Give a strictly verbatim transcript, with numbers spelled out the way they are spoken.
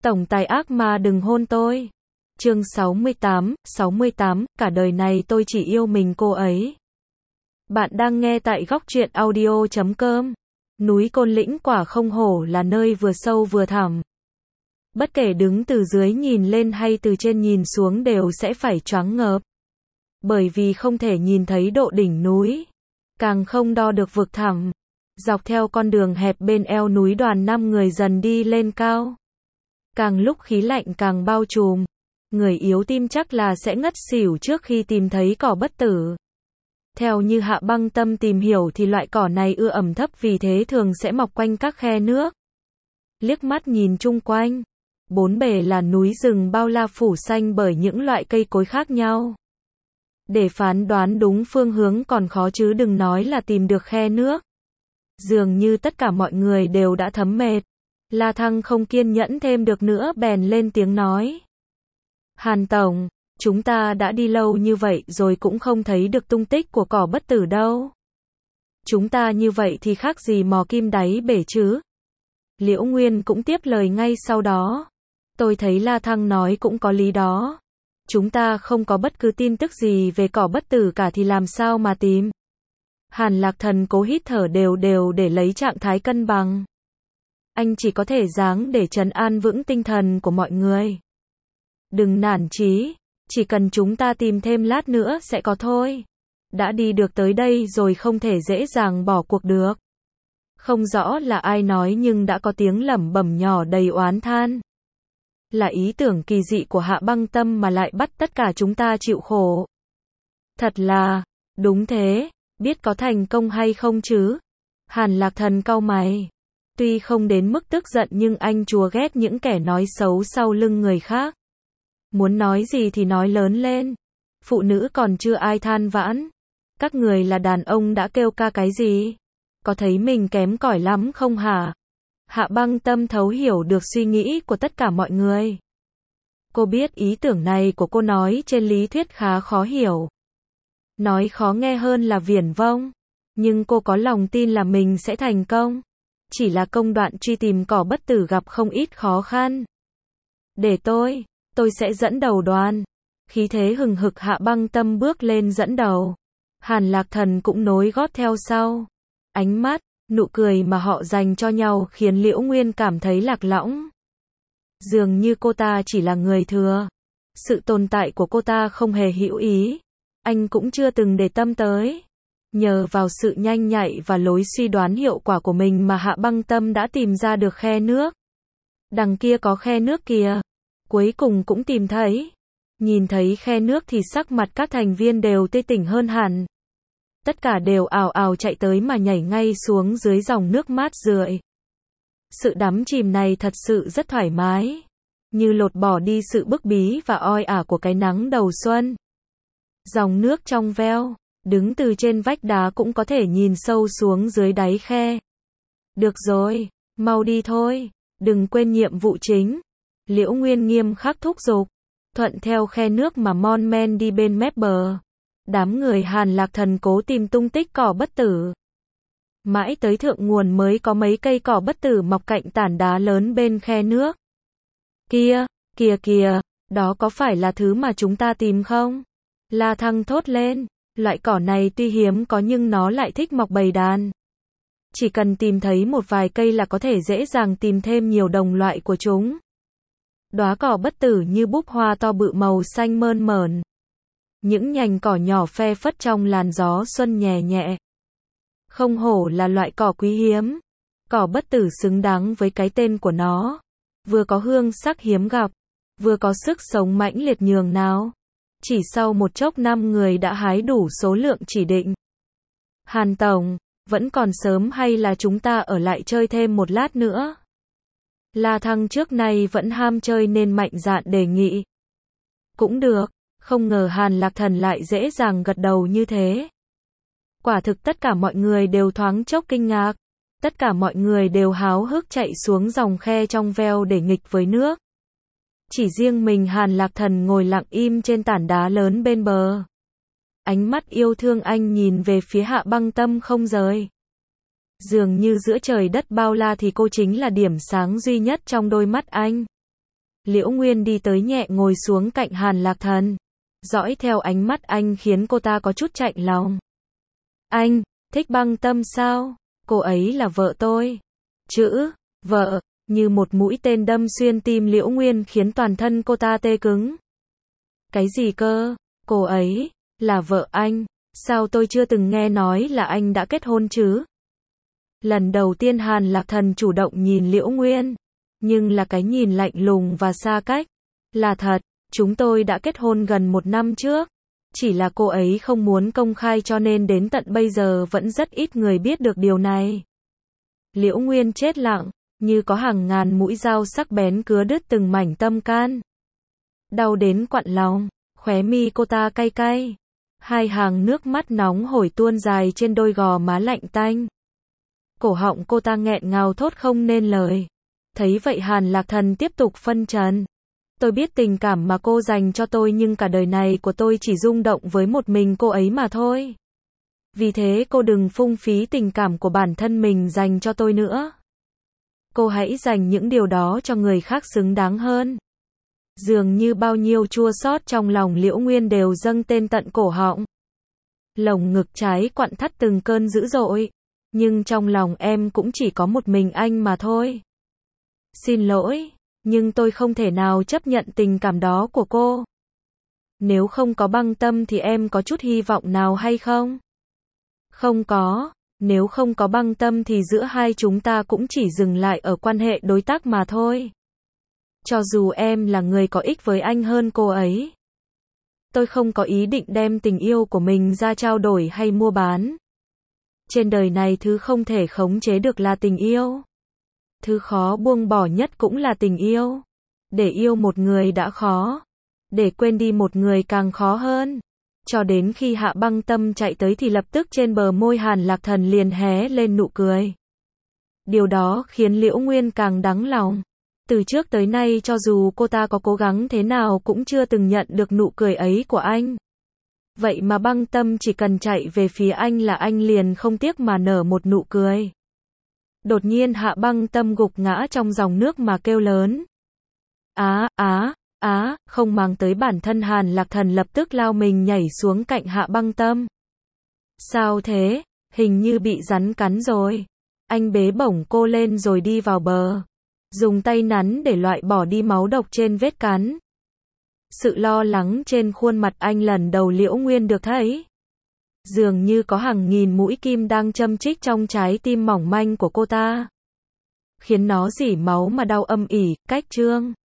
Tổng tài ác ma đừng hôn tôi. Chương sáu mươi tám, sáu mươi tám, cả đời này tôi chỉ yêu mình cô ấy. Bạn đang nghe tại góc truyện audio chấm com. Núi Côn Lĩnh quả không hổ là nơi vừa sâu vừa thẳm. Bất kể đứng từ dưới nhìn lên hay từ trên nhìn xuống đều sẽ phải choáng ngợp. Bởi vì không thể nhìn thấy độ đỉnh núi, càng không đo được vực thẳm. Dọc theo con đường hẹp bên eo núi, đoàn năm người dần đi lên cao. Càng lúc khí lạnh càng bao trùm. Người yếu tim chắc là sẽ ngất xỉu trước khi tìm thấy cỏ bất tử. Theo như Hạ Băng Tâm tìm hiểu thì loại cỏ này ưa ẩm thấp, vì thế thường sẽ mọc quanh các khe nước. Liếc mắt nhìn chung quanh, bốn bề là núi rừng bao la phủ xanh bởi những loại cây cối khác nhau. Để phán đoán đúng phương hướng còn khó chứ đừng nói là tìm được khe nước. Dường như tất cả mọi người đều đã thấm mệt. La Thăng không kiên nhẫn thêm được nữa bèn lên tiếng nói. Hàn Tổng, chúng ta đã đi lâu như vậy rồi cũng không thấy được tung tích của cỏ bất tử đâu. Chúng ta như vậy thì khác gì mò kim đáy bể chứ? Liễu Nguyên cũng tiếp lời ngay sau đó. Tôi thấy La Thăng nói cũng có lý đó. Chúng ta không có bất cứ tin tức gì về cỏ bất tử cả thì làm sao mà tìm? Hàn Lạc Thần cố hít thở đều đều để lấy trạng thái cân bằng. Anh chỉ có thể giáng để trấn an vững tinh thần của mọi người. Đừng nản chí, chỉ cần chúng ta tìm thêm lát nữa sẽ có thôi. Đã đi được tới đây rồi không thể dễ dàng bỏ cuộc được. Không rõ là ai nói nhưng đã có tiếng lẩm bẩm nhỏ đầy oán than. Là ý tưởng kỳ dị của Hạ Băng Tâm mà lại bắt tất cả chúng ta chịu khổ. Thật là, đúng thế, biết có thành công hay không chứ? Hàn Lạc Thần cau mày. Tuy không đến mức tức giận nhưng anh chúa ghét những kẻ nói xấu sau lưng người khác. Muốn nói gì thì nói lớn lên. Phụ nữ còn chưa ai than vãn. Các người là đàn ông đã kêu ca cái gì? Có thấy mình kém cỏi lắm không hả? Hạ Băng Tâm thấu hiểu được suy nghĩ của tất cả mọi người. Cô biết ý tưởng này của cô nói trên lý thuyết khá khó hiểu. Nói khó nghe hơn là viển vông. Nhưng cô có lòng tin là mình sẽ thành công. Chỉ là công đoạn truy tìm cỏ bất tử gặp không ít khó khăn. Để tôi, tôi sẽ dẫn đầu đoàn. Khí thế hừng hực Hạ Băng Tâm bước lên dẫn đầu. Hàn Lạc Thần cũng nối gót theo sau. Ánh mắt, nụ cười mà họ dành cho nhau khiến Liễu Nguyên cảm thấy lạc lõng. Dường như cô ta chỉ là người thừa. Sự tồn tại của cô ta không hề hữu ý. Anh cũng chưa từng để tâm tới. Nhờ vào sự nhanh nhạy và lối suy đoán hiệu quả của mình mà Hạ Băng Tâm đã tìm ra được khe nước. Đằng kia có khe nước kìa. Cuối cùng cũng tìm thấy. Nhìn thấy khe nước thì sắc mặt các thành viên đều tươi tỉnh hơn hẳn. Tất cả đều ào ào chạy tới mà nhảy ngay xuống dưới dòng nước mát rượi. Sự đắm chìm này thật sự rất thoải mái. Như lột bỏ đi sự bức bí và oi ả của cái nắng đầu xuân. Dòng nước trong veo. Đứng từ trên vách đá cũng có thể nhìn sâu xuống dưới đáy khe. Được rồi, mau đi thôi, đừng quên nhiệm vụ chính. Liễu Nguyên nghiêm khắc thúc giục. Thuận theo khe nước mà mon men đi bên mép bờ. Đám người Hàn Lạc Thần cố tìm tung tích cỏ bất tử. Mãi tới thượng nguồn mới có mấy cây cỏ bất tử mọc cạnh tảng đá lớn bên khe nước. Kia, kìa kìa, đó có phải là thứ mà chúng ta tìm không? La Thăng thốt lên. Loại cỏ này tuy hiếm có nhưng nó lại thích mọc bầy đàn. Chỉ cần tìm thấy một vài cây là có thể dễ dàng tìm thêm nhiều đồng loại của chúng. Đóa cỏ bất tử như búp hoa to bự màu xanh mơn mởn. Những nhành cỏ nhỏ phe phất trong làn gió xuân nhẹ nhẹ. Không hổ là loại cỏ quý hiếm. Cỏ bất tử xứng đáng với cái tên của nó. Vừa có hương sắc hiếm gặp, vừa có sức sống mãnh liệt nhường nào. Chỉ sau một chốc năm người đã hái đủ số lượng chỉ định. Hàn Tổng, vẫn còn sớm hay là chúng ta ở lại chơi thêm một lát nữa? La Thăng trước nay vẫn ham chơi nên mạnh dạn đề nghị. Cũng được, không ngờ Hàn Lạc Thần lại dễ dàng gật đầu như thế. Quả thực tất cả mọi người đều thoáng chốc kinh ngạc. Tất cả mọi người đều háo hức chạy xuống dòng khe trong veo để nghịch với nước. Chỉ riêng mình Hàn Lạc Thần ngồi lặng im trên tảng đá lớn bên bờ. Ánh mắt yêu thương anh nhìn về phía Hạ Băng Tâm không rời. Dường như giữa trời đất bao la thì cô chính là điểm sáng duy nhất trong đôi mắt anh. Liễu Nguyên đi tới nhẹ ngồi xuống cạnh Hàn Lạc Thần. Dõi theo ánh mắt anh khiến cô ta có chút chạnh lòng. Anh, thích Băng Tâm sao? Cô ấy là vợ tôi. Chữ, vợ, như một mũi tên đâm xuyên tim Liễu Nguyên khiến toàn thân cô ta tê cứng. Cái gì cơ? Cô ấy, là vợ anh. Sao tôi chưa từng nghe nói là anh đã kết hôn chứ? Lần đầu tiên Hàn Lạc Thần chủ động nhìn Liễu Nguyên. Nhưng là cái nhìn lạnh lùng và xa cách. Là thật, chúng tôi đã kết hôn gần một năm trước. Chỉ là cô ấy không muốn công khai cho nên đến tận bây giờ vẫn rất ít người biết được điều này. Liễu Nguyên chết lặng, như có hàng ngàn mũi dao sắc bén cứa đứt từng mảnh tâm can. Đau đến quặn lòng, khóe mi cô ta cay cay. Hai hàng nước mắt nóng hổi tuôn dài trên đôi gò má lạnh tanh. Cổ họng cô ta nghẹn ngào thốt không nên lời. Thấy vậy Hàn Lạc Thần tiếp tục phân trần. Tôi biết tình cảm mà cô dành cho tôi nhưng cả đời này của tôi chỉ rung động với một mình cô ấy mà thôi. Vì thế cô đừng phung phí tình cảm của bản thân mình dành cho tôi nữa. Cô hãy dành những điều đó cho người khác xứng đáng hơn. Dường như bao nhiêu chua xót trong lòng Liễu Nguyên đều dâng tên tận cổ họng. Lồng ngực trái quặn thắt từng cơn dữ dội. Nhưng trong lòng em cũng chỉ có một mình anh mà thôi. Xin lỗi, nhưng tôi không thể nào chấp nhận tình cảm đó của cô. Nếu không có Băng Tâm thì em có chút hy vọng nào hay không? Không có, nếu không có Băng Tâm thì giữa hai chúng ta cũng chỉ dừng lại ở quan hệ đối tác mà thôi. Cho dù em là người có ích với anh hơn cô ấy. Tôi không có ý định đem tình yêu của mình ra trao đổi hay mua bán. Trên đời này thứ không thể khống chế được là tình yêu. Thứ khó buông bỏ nhất cũng là tình yêu. Để yêu một người đã khó. Để quên đi một người càng khó hơn. Cho đến khi Hạ Băng Tâm chạy tới thì lập tức trên bờ môi Hàn Lạc Thần liền hé lên nụ cười. Điều đó khiến Liễu Nguyên càng đắng lòng. Từ trước tới nay cho dù cô ta có cố gắng thế nào cũng chưa từng nhận được nụ cười ấy của anh. Vậy mà Băng Tâm chỉ cần chạy về phía anh là anh liền không tiếc mà nở một nụ cười. Đột nhiên Hạ Băng Tâm gục ngã trong dòng nước mà kêu lớn. Á, á, á, không màng tới bản thân Hàn Lạc Thần lập tức lao mình nhảy xuống cạnh Hạ Băng Tâm. Sao thế? Hình như bị rắn cắn rồi. Anh bế bổng cô lên rồi đi vào bờ. Dùng tay nắn để loại bỏ đi máu độc trên vết cắn. Sự lo lắng trên khuôn mặt anh lần đầu Liễu Nguyên được thấy. Dường như có hàng nghìn mũi kim đang châm chích trong trái tim mỏng manh của cô ta. Khiến nó rỉ máu mà đau âm ỉ, cách trương.